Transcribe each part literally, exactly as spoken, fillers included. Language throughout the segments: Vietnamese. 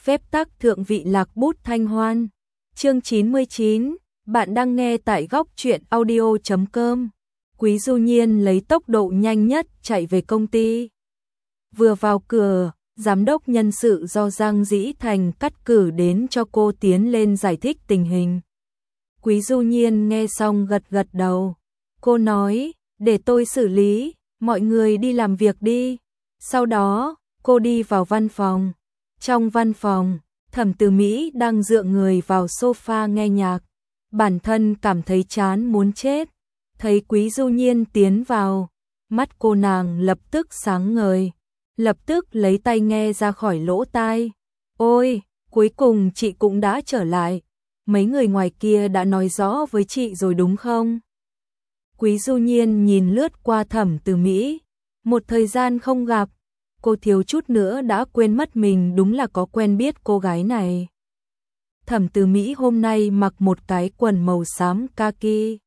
phép tắc thượng vị lạc bút thanh hoan. Chương chín mươi chín, bạn đang nghe tại góc truyện audio chấm com. Quý Du Nhiên lấy tốc độ nhanh nhất chạy về công ty. Vừa vào cửa, giám đốc nhân sự do Giang Dĩ Thành cắt cử đến cho cô tiến lên giải thích tình hình. Quý Du Nhiên nghe xong gật gật đầu. Cô nói, để tôi xử lý, mọi người đi làm việc đi. Sau đó, cô đi vào văn phòng. Trong văn phòng, Thẩm Từ Mỹ đang dựa người vào sofa nghe nhạc. Bản thân cảm thấy chán muốn chết. Thấy Quý Du Nhiên tiến vào, mắt cô nàng lập tức sáng ngời. Lập tức lấy tai nghe ra khỏi lỗ tai. Ôi, cuối cùng chị cũng đã trở lại. Mấy người ngoài kia đã nói rõ với chị rồi đúng không? Quý Du Nhiên nhìn lướt qua Thẩm Từ Mỹ. Một thời gian không gặp, cô thiếu chút nữa đã quên mất mình đúng là có quen biết cô gái này. Thẩm Từ Mỹ hôm nay mặc một cái quần màu xám kaki,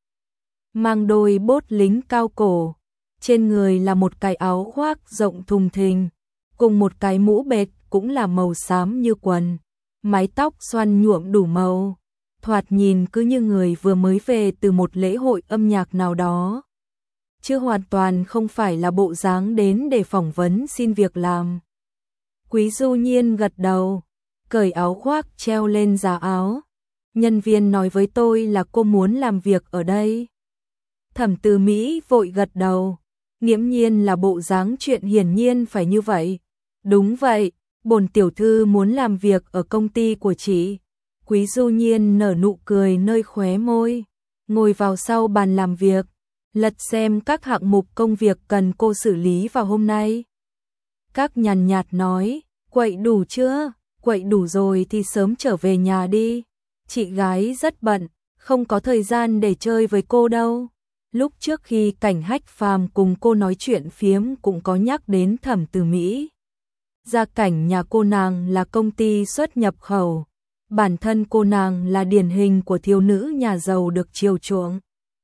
mang đôi bốt lính cao cổ, trên người là một cái áo khoác rộng thùng thình, cùng một cái mũ bệt cũng là màu xám như quần, mái tóc xoăn nhuộm đủ màu, thoạt nhìn cứ như người vừa mới về từ một lễ hội âm nhạc nào đó, chứ hoàn toàn không phải là bộ dáng đến để phỏng vấn xin việc làm. Quý Du Nhiên gật đầu, cởi áo khoác treo lên giá áo. Nhân viên nói với tôi là cô muốn làm việc ở đây. Thẩm Từ Mỹ vội gật đầu, nghiễm nhiên là bộ dáng chuyện hiển nhiên phải như vậy. Đúng vậy, bổn tiểu thư muốn làm việc ở công ty của chị. Quý Du Nhiên nở nụ cười nơi khóe môi, ngồi vào sau bàn làm việc, lật xem các hạng mục công việc cần cô xử lý vào hôm nay. Các nhàn nhạt nói, quậy đủ chưa? Quậy đủ rồi thì sớm trở về nhà đi. Chị gái rất bận, không có thời gian để chơi với cô đâu. Lúc trước khi Cảnh Hách Phàm cùng cô nói chuyện phiếm cũng có nhắc đến Thẩm Từ Mỹ. Gia cảnh nhà cô nàng là công ty xuất nhập khẩu. Bản thân cô nàng là điển hình của thiếu nữ nhà giàu được chiều chuộng.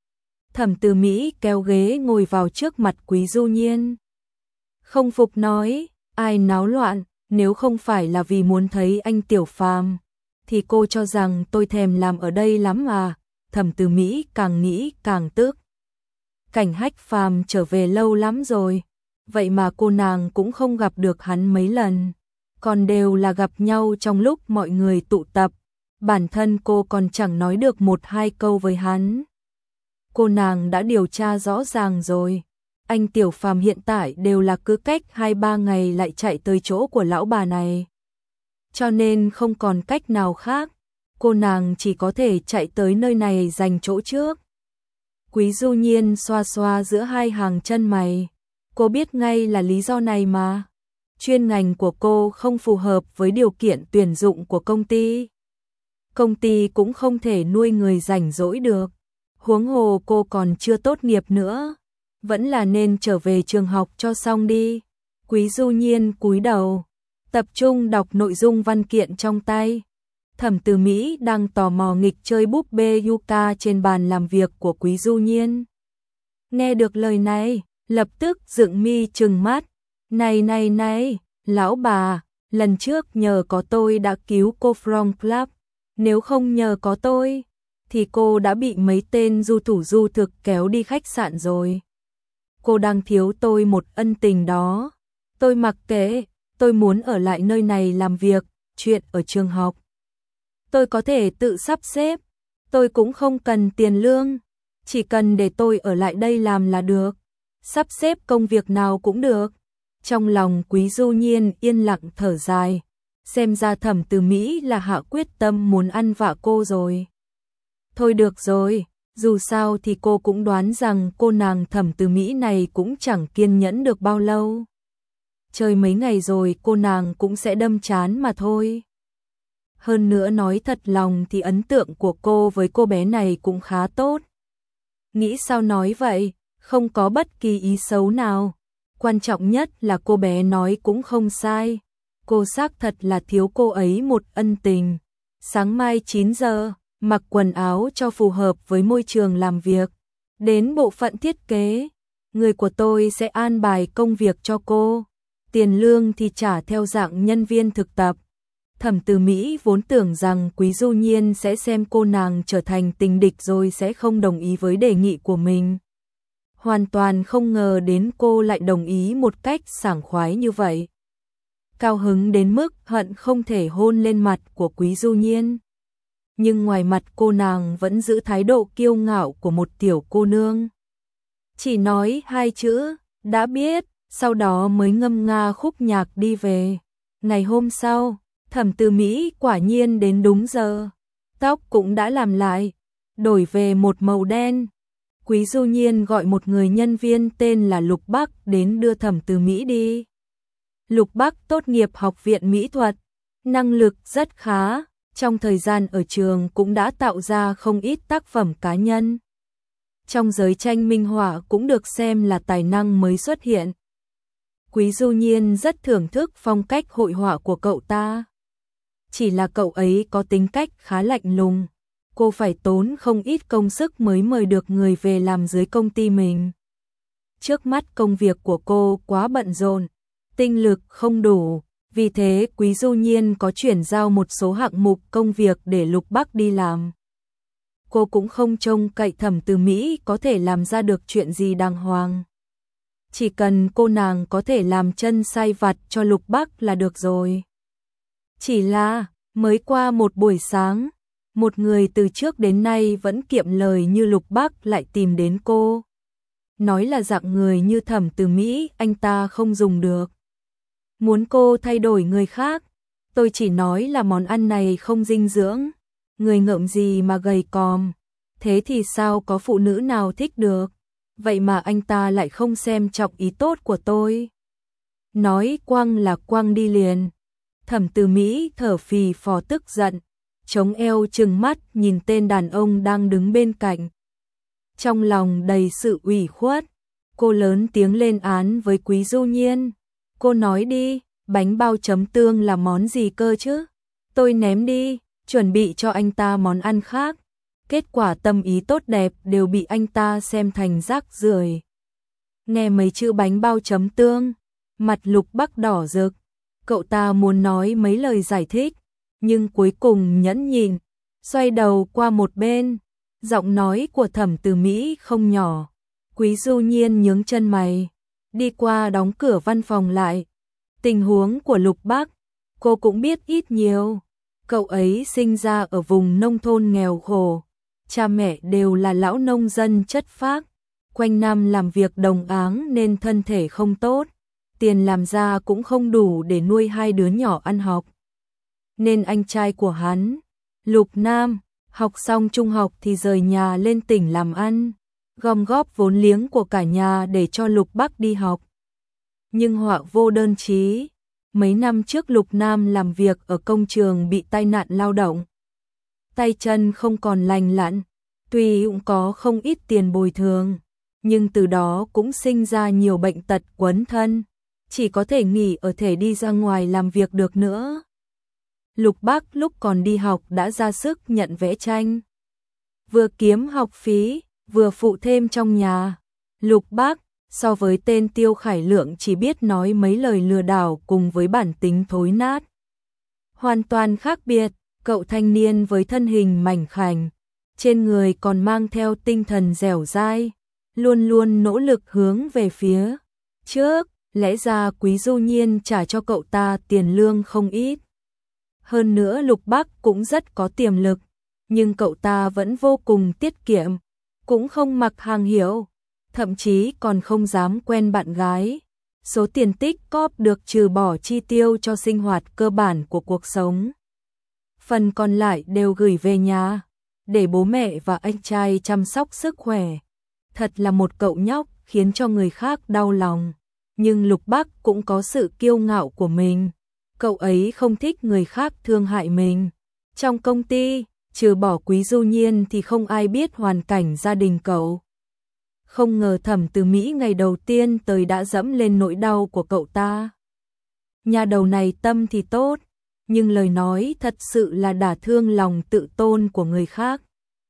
Thẩm Từ Mỹ kéo ghế ngồi vào trước mặt Quý Du Nhiên. Không phục nói, ai náo loạn, nếu không phải là vì muốn thấy anh Tiểu Phàm, thì cô cho rằng tôi thèm làm ở đây lắm à. Thẩm Từ Mỹ càng nghĩ càng tức. Cảnh Hách Phàm trở về lâu lắm rồi, vậy mà cô nàng cũng không gặp được hắn mấy lần, còn đều là gặp nhau trong lúc mọi người tụ tập. Bản thân cô còn chẳng nói được một hai câu với hắn. Cô nàng đã điều tra rõ ràng rồi. Anh Tiểu Phàm hiện tại đều là cứ cách hai ba ngày lại chạy tới chỗ của lão bà này. Cho nên không còn cách nào khác, cô nàng chỉ có thể chạy tới nơi này giành chỗ trước. Quý Du Nhiên xoa xoa giữa hai hàng chân mày. Cô biết ngay là lý do này mà. Chuyên ngành của cô không phù hợp với điều kiện tuyển dụng của công ty. Công ty cũng không thể nuôi người rảnh rỗi được. Huống hồ cô còn chưa tốt nghiệp nữa. Vẫn là nên trở về trường học cho xong đi. Quý Du Nhiên cúi đầu, tập trung đọc nội dung văn kiện trong tay. Thẩm Từ Mỹ đang tò mò nghịch chơi búp bê Yuka trên bàn làm việc của Quý Du Nhiên. Nghe được lời này, lập tức dựng mi trừng mắt. Này này này, lão bà, lần trước nhờ có tôi đã cứu cô from club. Nếu không nhờ có tôi, thì cô đã bị mấy tên du thủ du thực kéo đi khách sạn rồi. Cô đang thiếu tôi một ân tình đó. Tôi mặc kệ, tôi muốn ở lại nơi này làm việc, chuyện ở trường học tôi có thể tự sắp xếp, tôi cũng không cần tiền lương, chỉ cần để tôi ở lại đây làm là được, sắp xếp công việc nào cũng được. Trong lòng Quý Du Nhiên yên lặng thở dài, xem ra Thẩm Từ Mỹ là hạ quyết tâm muốn ăn vạ cô rồi. Thôi được rồi, dù sao thì cô cũng đoán rằng cô nàng Thẩm Từ Mỹ này cũng chẳng kiên nhẫn được bao lâu. Chơi mấy ngày rồi cô nàng cũng sẽ đâm chán mà thôi. Hơn nữa nói thật lòng thì ấn tượng của cô với cô bé này cũng khá tốt. Nghĩ sao nói vậy, không có bất kỳ ý xấu nào. Quan trọng nhất là cô bé nói cũng không sai. Cô xác thật là thiếu cô ấy một ân tình. Sáng mai chín giờ, mặc quần áo cho phù hợp với môi trường làm việc. Đến bộ phận thiết kế, người của tôi sẽ an bài công việc cho cô. Tiền lương thì trả theo dạng nhân viên thực tập. Thẩm Từ Mỹ vốn tưởng rằng Quý Du Nhiên sẽ xem cô nàng trở thành tình địch rồi sẽ không đồng ý với đề nghị của mình. Hoàn toàn không ngờ đến cô lại đồng ý một cách sảng khoái như vậy. Cao hứng đến mức hận không thể hôn lên mặt của Quý Du Nhiên. Nhưng ngoài mặt cô nàng vẫn giữ thái độ kiêu ngạo của một tiểu cô nương. Chỉ nói hai chữ, đã biết, sau đó mới ngâm nga khúc nhạc đi về. Ngày hôm sau, Thẩm Từ Mỹ quả nhiên đến đúng giờ. Tóc cũng đã làm lại, đổi về một màu đen. Quý Du Nhiên gọi một người nhân viên tên là Lục Bắc đến đưa Thẩm Từ Mỹ đi. Lục Bắc tốt nghiệp học viện mỹ thuật, năng lực rất khá, trong thời gian ở trường cũng đã tạo ra không ít tác phẩm cá nhân. Trong giới tranh minh họa cũng được xem là tài năng mới xuất hiện. Quý Du Nhiên rất thưởng thức phong cách hội họa của cậu ta. Chỉ là cậu ấy có tính cách khá lạnh lùng, cô phải tốn không ít công sức mới mời được người về làm dưới công ty mình. Trước mắt công việc của cô quá bận rộn, tinh lực không đủ, vì thế Quý Du Nhiên có chuyển giao một số hạng mục công việc để Lục Bắc đi làm. Cô cũng không trông cậy Thẩm Từ Mỹ có thể làm ra được chuyện gì đàng hoàng. Chỉ cần cô nàng có thể làm chân sai vặt cho Lục Bắc là được rồi. Chỉ là, mới qua một buổi sáng, một người từ trước đến nay vẫn kiệm lời như Lục Bắc lại tìm đến cô. Nói là dạng người như Thẩm Từ Mỹ anh ta không dùng được. Muốn cô thay đổi người khác, tôi chỉ nói là món ăn này không dinh dưỡng. Người ngợm gì mà gầy còm, thế thì sao có phụ nữ nào thích được. Vậy mà anh ta lại không xem trọng ý tốt của tôi. Nói quăng là quăng đi liền. Thẩm Từ Mỹ thở phì phò tức giận, chống eo trừng mắt nhìn tên đàn ông đang đứng bên cạnh. Trong lòng đầy sự ủy khuất, cô lớn tiếng lên án với Quý Du Nhiên. Cô nói đi, bánh bao chấm tương là món gì cơ chứ? Tôi ném đi, chuẩn bị cho anh ta món ăn khác. Kết quả tâm ý tốt đẹp đều bị anh ta xem thành rác rưởi. Nghe mấy chữ bánh bao chấm tương, mặt Lục Bắc đỏ rực. Cậu ta muốn nói mấy lời giải thích, nhưng cuối cùng nhẫn nhịn, xoay đầu qua một bên. Giọng nói của Thẩm Từ Mỹ không nhỏ. Quý Du Nhiên nhướng chân mày, đi qua đóng cửa văn phòng lại. Tình huống của Lục Bắc, cô cũng biết ít nhiều. Cậu ấy sinh ra ở vùng nông thôn nghèo khổ, cha mẹ đều là lão nông dân chất phác, quanh năm làm việc đồng áng nên thân thể không tốt, tiền làm ra cũng không đủ để nuôi hai đứa nhỏ ăn học. Nên anh trai của hắn, Lục Nam, học xong trung học thì rời nhà lên tỉnh làm ăn, gom góp vốn liếng của cả nhà để cho Lục Bắc đi học. Nhưng họa vô đơn chí, mấy năm trước Lục Nam làm việc ở công trường bị tai nạn lao động. Tay chân không còn lành lặn, tuy cũng có không ít tiền bồi thường, nhưng từ đó cũng sinh ra nhiều bệnh tật quấn thân, chỉ có thể nghỉ ở thể đi ra ngoài làm việc được nữa. Lục Bắc lúc còn đi học đã ra sức nhận vẽ tranh, vừa kiếm học phí, vừa phụ thêm trong nhà. Lục Bắc so với tên Tiêu Khải Lượng chỉ biết nói mấy lời lừa đảo cùng với bản tính thối nát. Hoàn toàn khác biệt, cậu thanh niên với thân hình mảnh khảnh, trên người còn mang theo tinh thần dẻo dai, luôn luôn nỗ lực hướng về phía trước, lẽ ra Quý Du Nhiên trả cho cậu ta tiền lương không ít. Hơn nữa Lục Bắc cũng rất có tiềm lực, nhưng cậu ta vẫn vô cùng tiết kiệm, cũng không mặc hàng hiệu, thậm chí còn không dám quen bạn gái. Số tiền tích cóp được trừ bỏ chi tiêu cho sinh hoạt cơ bản của cuộc sống. Phần còn lại đều gửi về nhà, để bố mẹ và anh trai chăm sóc sức khỏe. Thật là một cậu nhóc khiến cho người khác đau lòng. Nhưng Lục Bắc cũng có sự kiêu ngạo của mình. Cậu ấy không thích người khác thương hại mình. Trong công ty, trừ bỏ Quý Du Nhiên thì không ai biết hoàn cảnh gia đình cậu. Không ngờ Thẩm Từ Mỹ ngày đầu tiên tới đã dẫm lên nỗi đau của cậu ta. Nhà đầu này tâm thì tốt, nhưng lời nói thật sự là đả thương lòng tự tôn của người khác.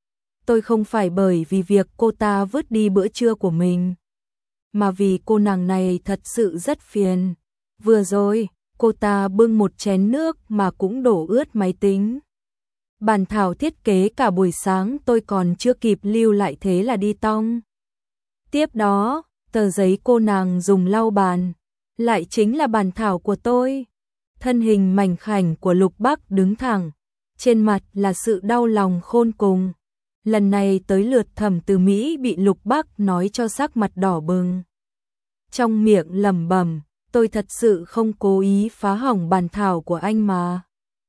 Tôi không phải bởi vì việc cô ta vứt đi bữa trưa của mình, mà vì cô nàng này thật sự rất phiền. Vừa rồi, Cô ta bưng một chén nước mà cũng đổ ướt máy tính. Bản thảo thiết kế cả buổi sáng tôi còn chưa kịp lưu lại thế là đi tong. Tiếp đó, tờ giấy cô nàng dùng lau bàn, lại chính là bản thảo của tôi. Thân hình mảnh khảnh của Lục Bắc đứng thẳng, trên mặt là sự đau lòng khôn cùng. Lần này tới lượt Thẩm Từ Mỹ bị Lục Bắc nói cho sắc mặt đỏ bừng. Trong miệng lẩm bẩm, tôi thật sự không cố ý phá hỏng bản thảo của anh mà.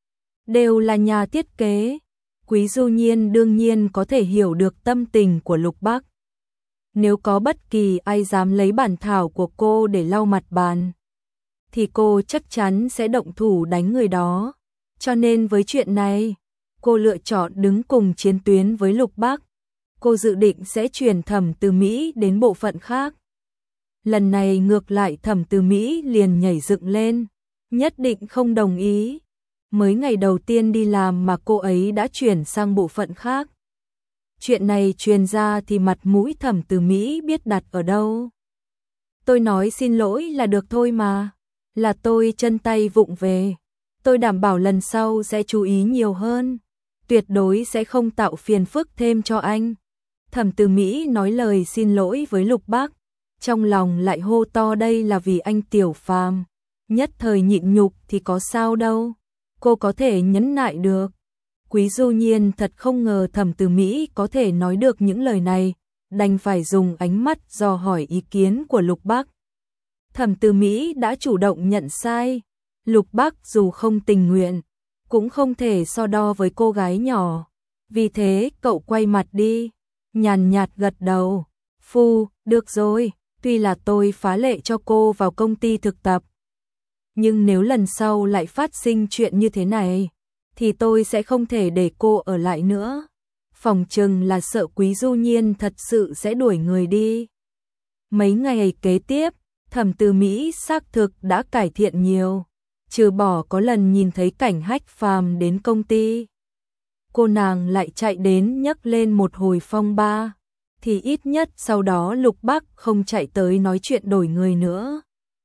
Đều là nhà thiết kế, Quý Du Nhiên đương nhiên có thể hiểu được tâm tình của Lục Bắc. Nếu có bất kỳ ai dám lấy bản thảo của cô để lau mặt bàn, thì cô chắc chắn sẽ động thủ đánh người đó. Cho nên với chuyện này, cô lựa chọn đứng cùng chiến tuyến với Lục Bắc. Cô dự định sẽ chuyển Thẩm Từ Mỹ đến bộ phận khác. Lần này ngược lại Thẩm Từ Mỹ liền nhảy dựng lên, nhất định không đồng ý. Mới ngày đầu tiên đi làm mà cô ấy đã chuyển sang bộ phận khác. Chuyện này truyền ra thì mặt mũi Thẩm Từ Mỹ biết đặt ở đâu. Tôi nói xin lỗi là được thôi mà, là tôi chân tay vụng về. Tôi đảm bảo lần sau sẽ chú ý nhiều hơn, tuyệt đối sẽ không tạo phiền phức thêm cho anh. Thẩm Từ Mỹ nói lời xin lỗi với Lục Bắc, trong lòng lại hô to đây là vì anh Tiểu Phàm, nhất thời nhịn nhục thì có sao đâu, cô có thể nhẫn nại được. Quý Du Nhiên thật không ngờ Thẩm Từ Mỹ có thể nói được những lời này, đành phải dùng ánh mắt dò hỏi ý kiến của Lục Bắc. Thẩm Từ Mỹ đã chủ động nhận sai, Lục Bắc dù không tình nguyện, cũng không thể so đo với cô gái nhỏ. Vì thế cậu quay mặt đi, nhàn nhạt gật đầu. Phu, được rồi, tuy là tôi phá lệ cho cô vào công ty thực tập, nhưng nếu lần sau lại phát sinh chuyện như thế này, thì tôi sẽ không thể để cô ở lại nữa. Phòng chừng là sợ Quý Du Nhiên thật sự sẽ đuổi người đi. Mấy ngày kế tiếp, Thẩm Từ Mỹ xác thực đã cải thiện nhiều, trừ bỏ có lần nhìn thấy Cảnh Hách Phàm đến công ty, cô nàng lại chạy đến nhấc lên một hồi phong ba, thì ít nhất sau đó Lục Bắc không chạy tới nói chuyện đổi người nữa.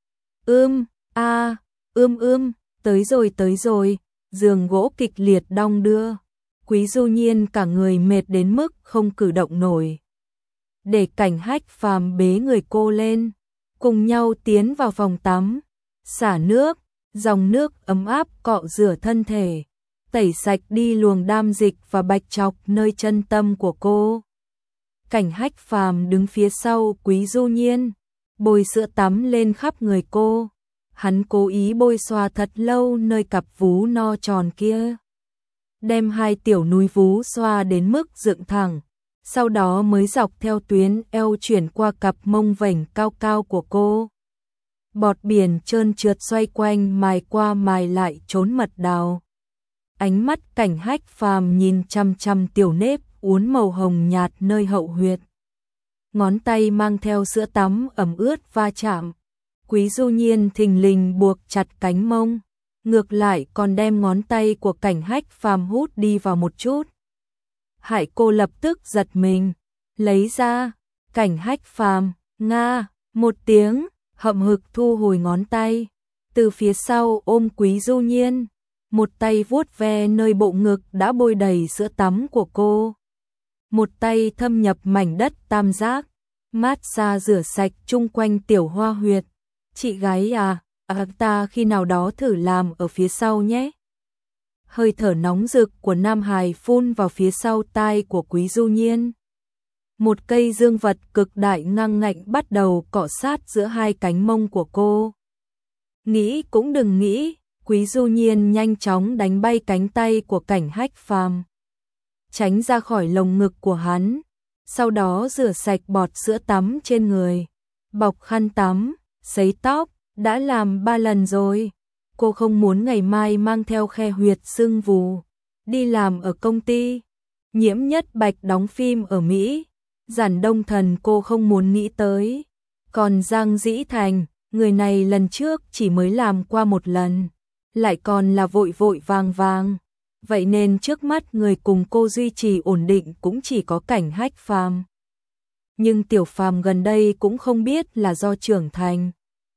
Ưm, a, ưm ưm, tới rồi tới rồi, giường gỗ kịch liệt đong đưa. Quý Du Nhiên cả người mệt đến mức không cử động nổi. Để Cảnh Hách Phàm bế người cô lên, cùng nhau tiến vào phòng tắm, xả nước, dòng nước ấm áp cọ rửa thân thể, tẩy sạch đi luồng đam dịch và bạch trọc nơi chân tâm của cô. Cảnh Hách Phàm đứng phía sau Quý Du Nhiên, bôi sữa tắm lên khắp người cô. Hắn cố ý bôi xoa thật lâu nơi cặp vú no tròn kia, đem hai tiểu núi vú xoa đến mức dựng thẳng, sau đó mới dọc theo tuyến eo chuyển qua cặp mông vểnh cao cao của cô. Bọt biển trơn trượt xoay quanh mài qua mài lại trốn mật đào. Ánh mắt Cảnh Hách Phàm nhìn chăm chăm tiểu nếp uốn màu hồng nhạt nơi hậu huyệt. Ngón tay mang theo sữa tắm ẩm ướt va chạm. Quý Du Nhiên thình lình buộc chặt cánh mông, ngược lại còn đem ngón tay của Cảnh Hách Phàm hút đi vào một chút. Hại cô lập tức giật mình, lấy ra. Cảnh Hách Phàm, nga, một tiếng, hậm hực thu hồi ngón tay, từ phía sau ôm Quý Du Nhiên, một tay vuốt ve nơi bộ ngực đã bôi đầy sữa tắm của cô, một tay thâm nhập mảnh đất tam giác, mát xa rửa sạch chung quanh tiểu hoa huyệt. Chị gái à, à, ta khi nào đó thử làm ở phía sau nhé. Hơi thở nóng rực của Nam Hải phun vào phía sau tai của Quý Du Nhiên. Một cây dương vật cực đại ngang ngạnh bắt đầu cọ sát giữa hai cánh mông của cô. Nghĩ cũng đừng nghĩ, Quý Du Nhiên nhanh chóng đánh bay cánh tay của Cảnh Hách Phàm, tránh ra khỏi lồng ngực của hắn, sau đó rửa sạch bọt sữa tắm trên người, bọc khăn tắm, sấy tóc, đã làm ba lần rồi. Cô không muốn ngày mai mang theo khe huyệt sưng vù, đi làm ở công ty. Nhiễm Nhất Bạch đóng phim ở Mỹ, Giản Đông Thần cô không muốn nghĩ tới. Còn Giang Dĩ Thành, người này lần trước chỉ mới làm qua một lần, lại còn là vội vội vàng vàng. Vậy nên trước mắt người cùng cô duy trì ổn định cũng chỉ có Cảnh Hách Phàm. Nhưng Tiểu Phàm gần đây cũng không biết là do trưởng thành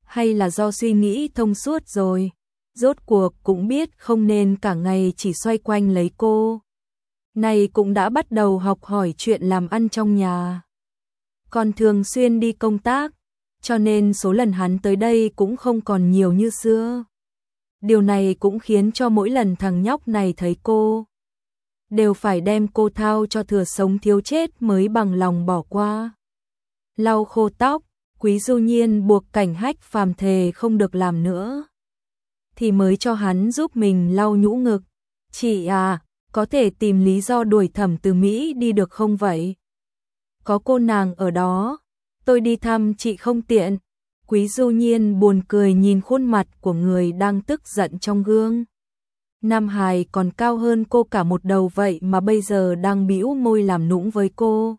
hay là do suy nghĩ thông suốt rồi, rốt cuộc cũng biết không nên cả ngày chỉ xoay quanh lấy cô. Này cũng đã bắt đầu học hỏi chuyện làm ăn trong nhà. Còn thường xuyên đi công tác, cho nên số lần hắn tới đây cũng không còn nhiều như xưa. Điều này cũng khiến cho mỗi lần thằng nhóc này thấy cô, đều phải đem cô thao cho thừa sống thiếu chết mới bằng lòng bỏ qua. Lau khô tóc, Quý Du Nhiên buộc Cảnh Hách Phàm thề không được làm nữa, thì mới cho hắn giúp mình lau nhũ ngực. Chị à, có thể tìm lý do đuổi Thẩm Từ Mỹ đi được không vậy? Có cô nàng ở đó, tôi đi thăm chị không tiện. Quý Du Nhiên buồn cười nhìn khuôn mặt của người đang tức giận trong gương. Nam hài còn cao hơn cô cả một đầu vậy mà bây giờ đang bĩu môi làm nũng với cô.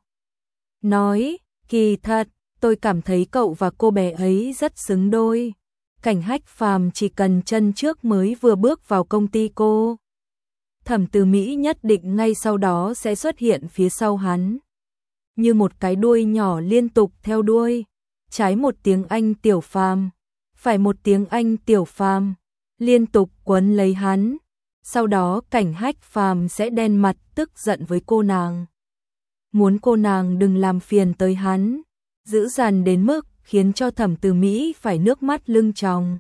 Nói, kỳ thật, tôi cảm thấy cậu và cô bé ấy rất xứng đôi. Cảnh Hách Phàm chỉ cần chân trước mới vừa bước vào công ty cô, Thẩm Từ Mỹ nhất định ngay sau đó sẽ xuất hiện phía sau hắn, như một cái đuôi nhỏ liên tục theo đuôi. Trái một tiếng Anh Tiểu Phàm, phải một tiếng Anh Tiểu Phàm, liên tục quấn lấy hắn. Sau đó Cảnh Hách Phàm sẽ đen mặt tức giận với cô nàng, muốn cô nàng đừng làm phiền tới hắn, dữ dằn đến mức khiến cho Thẩm Từ Mỹ phải nước mắt lưng tròng.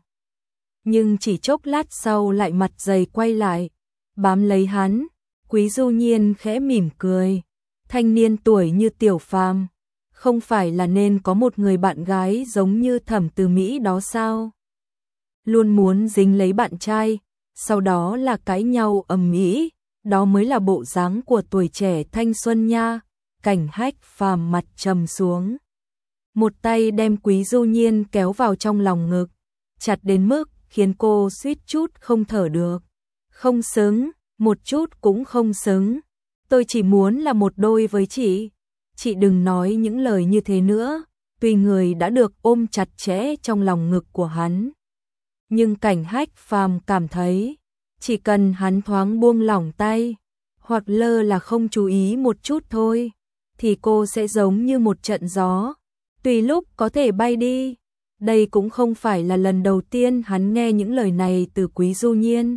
Nhưng chỉ chốc lát sau lại mặt dày quay lại, bám lấy hắn. Quý Du Nhiên khẽ mỉm cười, thanh niên tuổi như Tiểu Phàm, không phải là nên có một người bạn gái giống như Thẩm Từ Mỹ đó sao? Luôn muốn dính lấy bạn trai, sau đó là cãi nhau ầm ĩ, đó mới là bộ dáng của tuổi trẻ thanh xuân nha. Cảnh Hách Phàm mặt trầm xuống, một tay đem Quý Du Nhiên kéo vào trong lòng ngực, chặt đến mức khiến cô suýt chút không thở được. Không xứng, một chút cũng không xứng. Tôi chỉ muốn là một đôi với chị. Chị đừng nói những lời như thế nữa. Tuy người đã được ôm chặt chẽ trong lòng ngực của hắn, nhưng Cảnh Hách Phàm cảm thấy chỉ cần hắn thoáng buông lỏng tay, hoặc lơ là không chú ý một chút thôi, thì cô sẽ giống như một trận gió, tùy lúc có thể bay đi. Đây cũng không phải là lần đầu tiên hắn nghe những lời này từ Quý Du Nhiên.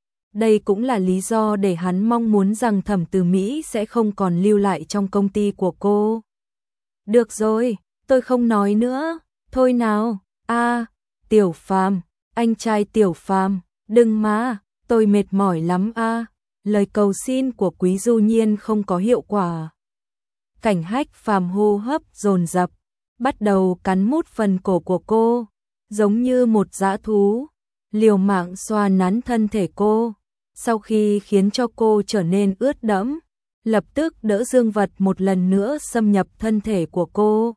Đây cũng là lý do để hắn mong muốn rằng Thẩm Từ Mỹ sẽ không còn lưu lại trong công ty của cô. Được rồi, tôi không nói nữa, thôi nào. A, Tiểu Phàm, anh trai Tiểu Phàm, đừng mà, tôi mệt mỏi lắm a. Lời cầu xin của Quý Du Nhiên không có hiệu quả. Cảnh Hách Phàm hô hấp dồn dập, bắt đầu cắn mút phần cổ của cô, giống như một dã thú, liều mạng xoa nắn thân thể cô. Sau khi khiến cho cô trở nên ướt đẫm, lập tức đỡ dương vật một lần nữa xâm nhập thân thể của cô.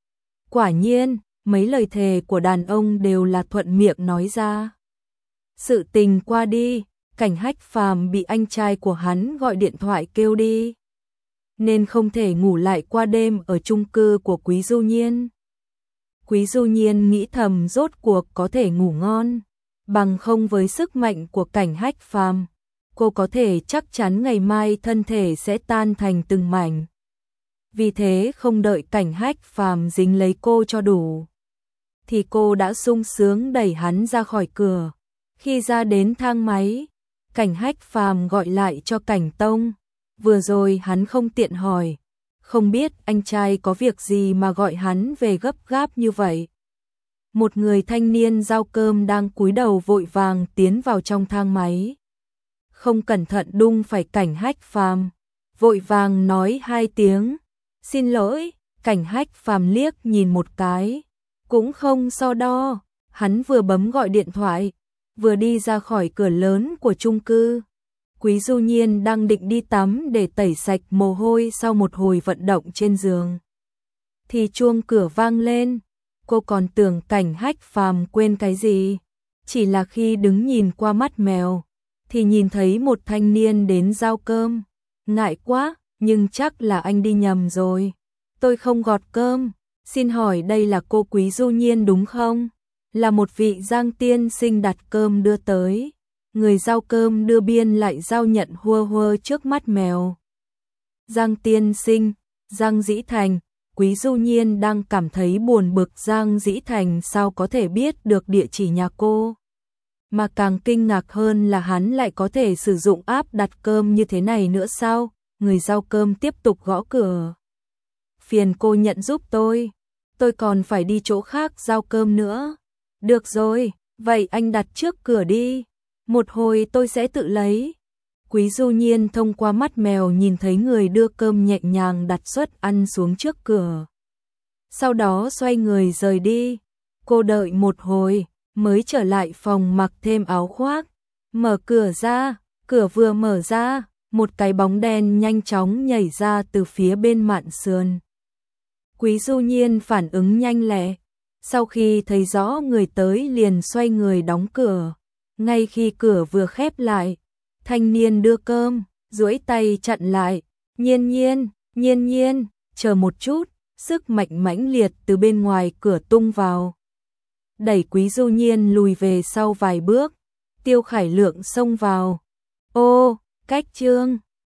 Quả nhiên, mấy lời thề của đàn ông đều là thuận miệng nói ra. Sự tình qua đi, Cảnh Hách Phàm bị anh trai của hắn gọi điện thoại kêu đi, nên không thể ngủ lại qua đêm ở chung cư của Quý Du Nhiên. Quý Du Nhiên nghĩ thầm rốt cuộc có thể ngủ ngon, bằng không với sức mạnh của Cảnh Hách Phàm, cô có thể chắc chắn ngày mai thân thể sẽ tan thành từng mảnh. Vì thế không đợi Cảnh Hách Phàm dính lấy cô cho đủ, thì cô đã sung sướng đẩy hắn ra khỏi cửa. Khi ra đến thang máy, Cảnh Hách Phàm gọi lại cho Cảnh Tông. Vừa rồi hắn không tiện hỏi, không biết anh trai có việc gì mà gọi hắn về gấp gáp như vậy. Một người thanh niên giao cơm đang cúi đầu vội vàng tiến vào trong thang máy, không cẩn thận đụng phải Cảnh Hách Phàm, vội vàng nói hai tiếng, xin lỗi. Cảnh Hách Phàm liếc nhìn một cái, cũng không so đo, hắn vừa bấm gọi điện thoại, vừa đi ra khỏi cửa lớn của chung cư. Quý Du Nhiên đang định đi tắm để tẩy sạch mồ hôi sau một hồi vận động trên giường, thì chuông cửa vang lên. Cô còn tưởng Cảnh Hách Phàm quên cái gì, chỉ là khi đứng nhìn qua mắt mèo, thì nhìn thấy một thanh niên đến giao cơm. Ngại quá, nhưng chắc là anh đi nhầm rồi. Tôi không gọt cơm, xin hỏi đây là cô Quý Du Nhiên đúng không? Là một vị Giang tiên sinh đặt cơm đưa tới. Người giao cơm đưa biên lại giao nhận hua hua trước mắt mèo. Giang tiên sinh, Giang Dĩ Thành, Quý Du Nhiên đang cảm thấy buồn bực Giang Dĩ Thành sao có thể biết được địa chỉ nhà cô. Mà càng kinh ngạc hơn là hắn lại có thể sử dụng app đặt cơm như thế này nữa sao? Người giao cơm tiếp tục gõ cửa. Phiền cô nhận giúp tôi, tôi còn phải đi chỗ khác giao cơm nữa. Được rồi, vậy anh đặt trước cửa đi, một hồi tôi sẽ tự lấy. Quý Du Nhiên thông qua mắt mèo nhìn thấy người đưa cơm nhẹ nhàng đặt suất ăn xuống trước cửa. Sau đó xoay người rời đi. Cô đợi một hồi, mới trở lại phòng mặc thêm áo khoác. Mở cửa ra, cửa vừa mở ra, một cái bóng đen nhanh chóng nhảy ra từ phía bên mạn sườn. Quý Du Nhiên phản ứng nhanh lẹ. Sau khi thấy rõ người tới liền xoay người đóng cửa. Ngay khi cửa vừa khép lại, thanh niên đưa cơm, duỗi tay chặn lại. Nhiên nhiên, nhiên nhiên, chờ một chút, sức mạnh mãnh liệt từ bên ngoài cửa tung vào. Đẩy Quý Du Nhiên lùi về sau vài bước, Tiêu Khải Lượng xông vào. Ô, cách trương.